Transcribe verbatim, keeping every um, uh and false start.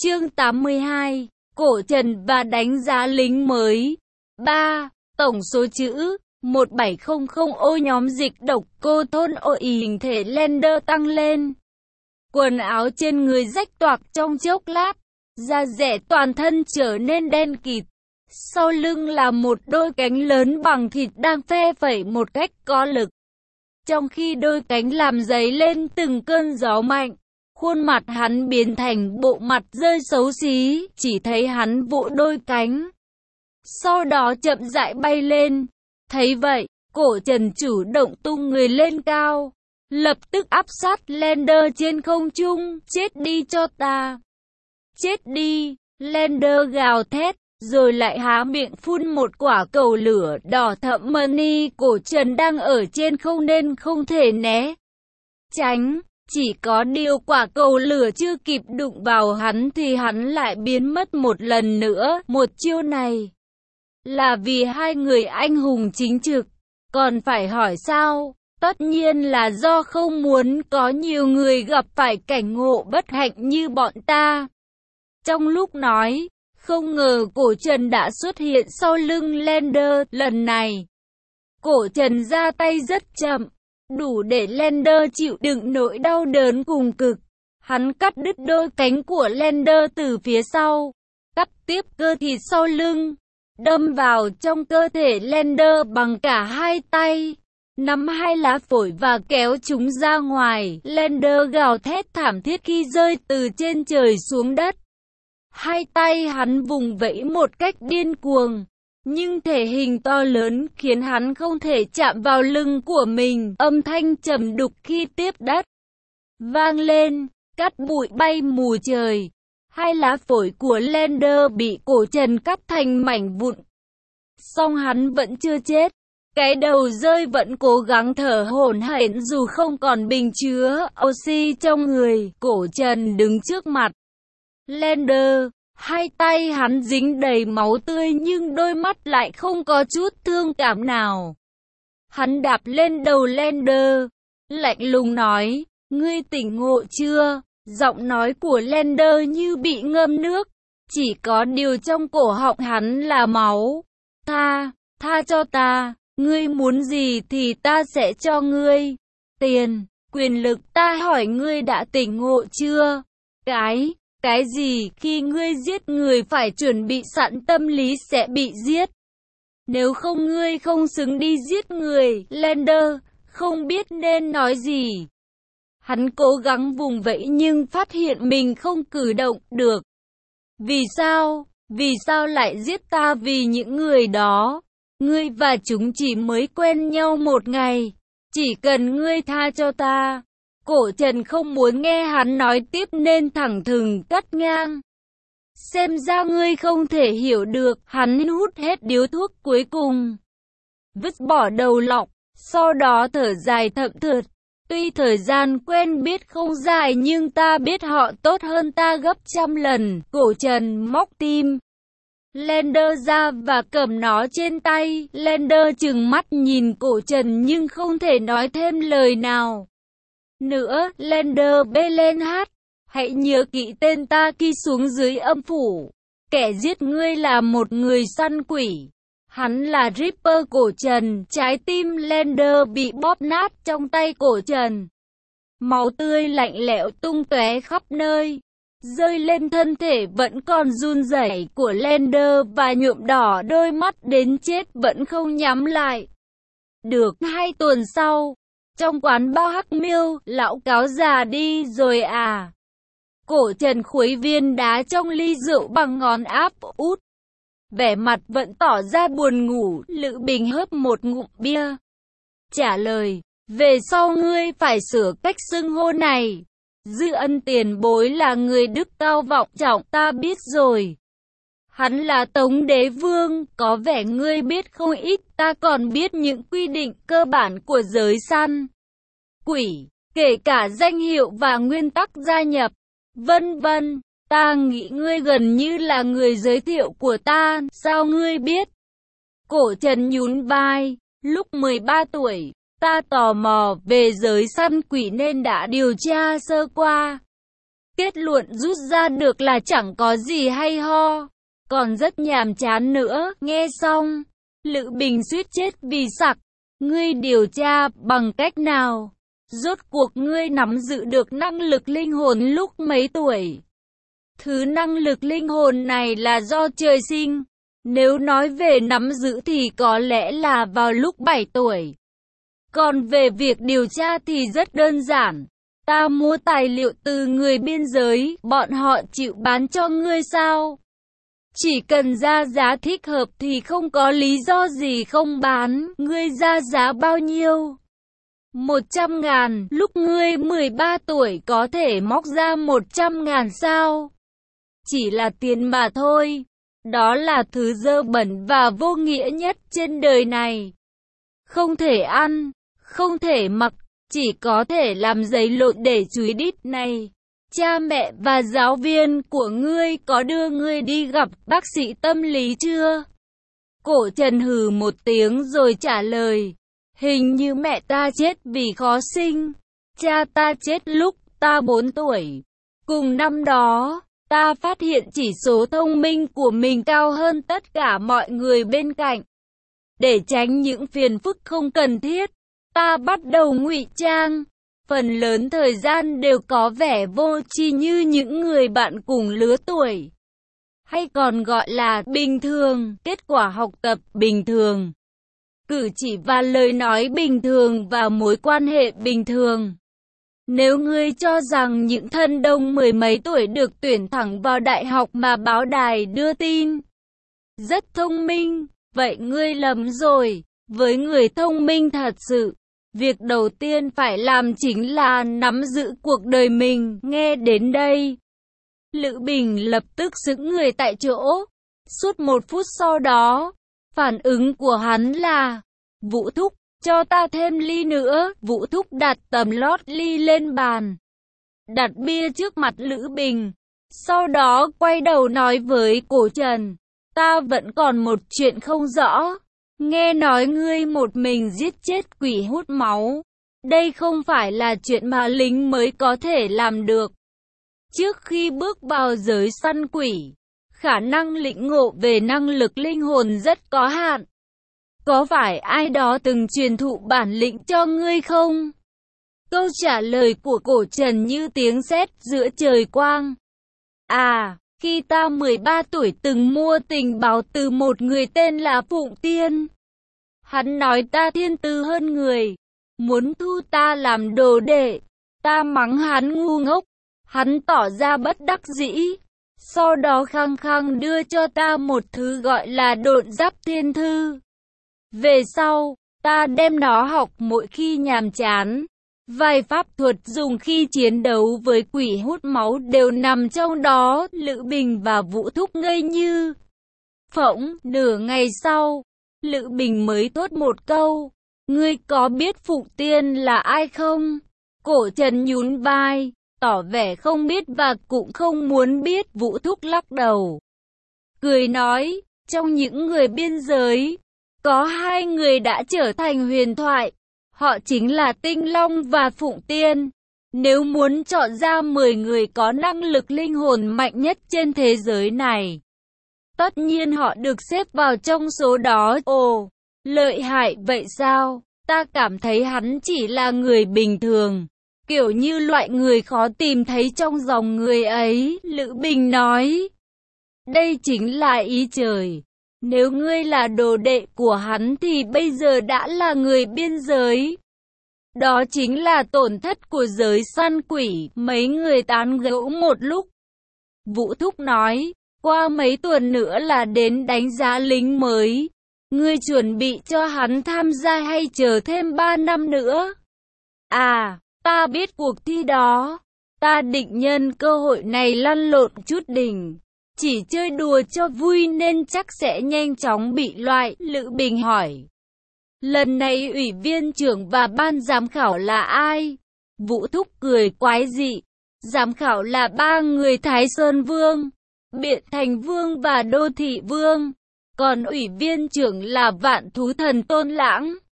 Chương tám mươi hai, Cổ Trần và đánh giá lính mới. ba. Tổng số chữ một bảy không không ô nhóm dịch độc cô thôn ô y hình thể Lender tăng lên. Quần áo trên người rách toạc trong chốc lát, da rẻ toàn thân trở nên đen kịt. Sau lưng là một đôi cánh lớn bằng thịt đang phe phẩy một cách có lực. Trong khi đôi cánh làm dấy lên từng cơn gió mạnh, khuôn mặt hắn biến thành bộ mặt rơi xấu xí, chỉ thấy hắn vỗ đôi cánh. Sau đó chậm rãi bay lên. Thấy vậy, Cổ Trần chủ động tung người lên cao, lập tức áp sát Lender trên không trung. Chết đi cho ta! Chết đi! Lender gào thét, rồi lại há miệng phun một quả cầu lửa đỏ thẫm. Money Cổ Trần đang ở trên không nên không thể né tránh. Chỉ có điều quả cầu lửa chưa kịp đụng vào hắn thì hắn lại biến mất một lần nữa. Một chiêu này là vì hai người anh hùng chính trực. Còn phải hỏi sao? Tất nhiên là do không muốn có nhiều người gặp phải cảnh ngộ bất hạnh như bọn ta. Trong lúc nói, không ngờ Cổ Trần đã xuất hiện sau lưng Lender. Lần này, Cổ Trần ra tay rất chậm, đủ để Lender chịu đựng nỗi đau đớn cùng cực. Hắn cắt đứt đôi cánh của Lender từ phía sau, cắt tiếp cơ thịt sau lưng, đâm vào trong cơ thể Lender bằng cả hai tay, nắm hai lá phổi và kéo chúng ra ngoài. Lender gào thét thảm thiết khi rơi từ trên trời xuống đất. Hai tay hắn vùng vẫy một cách điên cuồng, nhưng thể hình to lớn khiến hắn không thể chạm vào lưng của mình. Âm thanh trầm đục khi tiếp đất vang lên, cát bụi bay mù trời. Hai lá phổi của Lender bị Cổ Trần cắt thành mảnh vụn. Song hắn vẫn chưa chết. Cái đầu rơi vẫn cố gắng thở hổn hển dù không còn bình chứa oxy trong người. Cổ Trần đứng trước mặt Lender. Hai tay hắn dính đầy máu tươi nhưng đôi mắt lại không có chút thương cảm nào. Hắn đạp lên đầu Lender, lạnh lùng nói, ngươi tỉnh ngộ chưa? Giọng nói của Lender như bị ngâm nước, chỉ có điều trong cổ họng hắn là máu. Tha, tha cho ta, ngươi muốn gì thì ta sẽ cho ngươi. Tiền, quyền lực, ta hỏi ngươi đã tỉnh ngộ chưa? Cái... Cái gì? Khi ngươi giết người phải chuẩn bị sẵn tâm lý sẽ bị giết. Nếu không ngươi không xứng đi giết người. Lender không biết nên nói gì. Hắn cố gắng vùng vẫy nhưng phát hiện mình không cử động được. Vì sao? Vì sao lại giết ta? Vì những người đó. Ngươi và chúng chỉ mới quen nhau một ngày. Chỉ cần ngươi tha cho ta. Cổ Trần không muốn nghe hắn nói tiếp nên thẳng thừng cắt ngang. Xem ra ngươi không thể hiểu được. Hắn hút hết điếu thuốc cuối cùng, vứt bỏ đầu lọng, sau đó thở dài thậm thượt. Tuy thời gian quen biết không dài nhưng ta biết họ tốt hơn ta gấp trăm lần. Cổ Trần móc tim Lender ra và cầm nó trên tay. Lender trừng mắt nhìn Cổ Trần nhưng không thể nói thêm lời nào nữa. Lender bê lên hát, hãy nhớ kỹ tên ta khi xuống dưới âm phủ. Kẻ giết ngươi là một người săn quỷ. Hắn là Ripper. Cổ Trần. Trái tim Lender bị bóp nát trong tay Cổ Trần. Máu tươi lạnh lẽo tung tóe khắp nơi, rơi lên thân thể vẫn còn run rẩy của Lender và nhuộm đỏ đôi mắt đến chết vẫn không nhắm lại được. Hai tuần sau, trong quán bao Hắc Miêu, lão cáo già đi rồi à? Cổ Trần khuấy viên đá trong ly rượu bằng ngón áp út, vẻ mặt vẫn tỏ ra buồn ngủ. Lữ Bình hớp một ngụm bia, trả lời, về sau ngươi phải sửa cách xưng hô này. Dư Ân tiền bối là người đức cao vọng trọng, ta biết rồi. Hắn là Tống Đế Vương, có vẻ ngươi biết không ít, ta còn biết những quy định cơ bản của giới săn quỷ, kể cả danh hiệu và nguyên tắc gia nhập, vân vân. Ta nghĩ ngươi gần như là người giới thiệu của ta, sao ngươi biết? Cổ Trần nhún vai, lúc mười ba tuổi, ta tò mò về giới săn quỷ nên đã điều tra sơ qua. kết luận rút ra được là chẳng có gì hay ho, còn rất nhàm chán nữa. Nghe xong, Lữ Bình suýt chết vì sặc. Ngươi điều tra bằng cách nào? Rốt cuộc ngươi nắm giữ được năng lực linh hồn lúc mấy tuổi? Thứ năng lực linh hồn này là do trời sinh. Nếu nói về nắm giữ thì có lẽ là vào lúc bảy tuổi. Còn về việc điều tra thì rất đơn giản. Ta mua tài liệu từ người biên giới, bọn họ chịu bán cho ngươi sao? Chỉ cần ra giá thích hợp thì không có lý do gì không bán. Ngươi ra giá bao nhiêu? Một trăm ngàn. Lúc ngươi mười ba tuổi có thể móc ra một trăm ngàn sao? Chỉ là tiền mà thôi. Đó là thứ dơ bẩn và vô nghĩa nhất trên đời này. Không thể ăn, không thể mặc, chỉ có thể làm giấy lộn để chúi đít này. Cha mẹ và giáo viên của ngươi có đưa ngươi đi gặp bác sĩ tâm lý chưa? Cổ Trần hừ một tiếng rồi trả lời. Hình như mẹ ta chết vì khó sinh. Cha ta chết lúc ta bốn tuổi. Cùng năm đó, ta phát hiện chỉ số thông minh của mình cao hơn tất cả mọi người bên cạnh. Để tránh những phiền phức không cần thiết, ta bắt đầu ngụy trang. Phần lớn thời gian đều có vẻ vô tri như những người bạn cùng lứa tuổi. Hay còn gọi là bình thường, kết quả học tập bình thường. Cử chỉ và lời nói bình thường và mối quan hệ bình thường. Nếu ngươi cho rằng những thân đông mười mấy tuổi được tuyển thẳng vào đại học mà báo đài đưa tin rất thông minh, vậy ngươi lầm rồi. Với người thông minh thật sự, việc đầu tiên phải làm chính là nắm giữ cuộc đời mình. Nghe đến đây, Lữ Bình lập tức sững người tại chỗ. Suốt một phút sau đó, phản ứng của hắn là: Vũ thúc, cho ta thêm ly nữa. Vũ thúc đặt tầm lót ly lên bàn, đặt bia trước mặt Lữ Bình. Sau đó quay đầu nói với Cổ Trần: Ta vẫn còn một chuyện không rõ. Nghe nói ngươi một mình giết chết quỷ hút máu. Đây không phải là chuyện mà lính mới có thể làm được. Trước khi bước vào giới săn quỷ, khả năng lĩnh ngộ về năng lực linh hồn rất có hạn. Có phải ai đó từng truyền thụ bản lĩnh cho ngươi không? Câu trả lời của Cổ Trần như tiếng sét giữa trời quang. À, khi ta mười ba tuổi từng mua tình báo từ một người tên là Phụng Tiên. Hắn nói ta thiên tư hơn người, muốn thu ta làm đồ đệ. Ta mắng hắn ngu ngốc, hắn tỏ ra bất đắc dĩ. Sau đó khăng khăng đưa cho ta một thứ gọi là độn giáp thiên thư. Về sau, ta đem nó học mỗi khi nhàm chán. Vài pháp thuật dùng khi chiến đấu với quỷ hút máu đều nằm trong đó. Lữ Bình và Vũ thúc ngây như phỗng. Nửa ngày sau, Lữ Bình mới thốt một câu: Ngươi có biết Phụng Tiên là ai không? Cổ Trần nhún vai, tỏ vẻ không biết và cũng không muốn biết. Vũ thúc lắc đầu, cười nói: Trong những người biên giới, có hai người đã trở thành huyền thoại. Họ chính là Tinh Long và Phụng Tiên. Nếu muốn chọn ra mười người có năng lực linh hồn mạnh nhất trên thế giới này, tất nhiên họ được xếp vào trong số đó. Ồ, lợi hại vậy sao? Ta cảm thấy hắn chỉ là người bình thường, kiểu như loại người khó tìm thấy trong dòng người ấy. Lữ Bình nói: Đây chính là ý trời. Nếu ngươi là đồ đệ của hắn thì bây giờ đã là người biên giới. Đó chính là tổn thất của giới săn quỷ. Mấy người tán gẫu một lúc. Vũ thúc nói: Qua mấy tuần nữa là đến đánh giá lính mới. Ngươi chuẩn bị cho hắn tham gia hay chờ thêm ba năm nữa? À, ta biết cuộc thi đó. Ta định nhân cơ hội này lăn lộn chút đỉnh. Chỉ chơi đùa cho vui nên chắc sẽ nhanh chóng bị loại. Lữ Bình hỏi: Lần này ủy viên trưởng và ban giám khảo là ai? Vũ thúc cười quái dị: Giám khảo là ba người Thái Sơn Vương, Biện Thành Vương và Đô Thị Vương. Còn ủy viên trưởng là Vạn Thú Thần Tôn Lãng.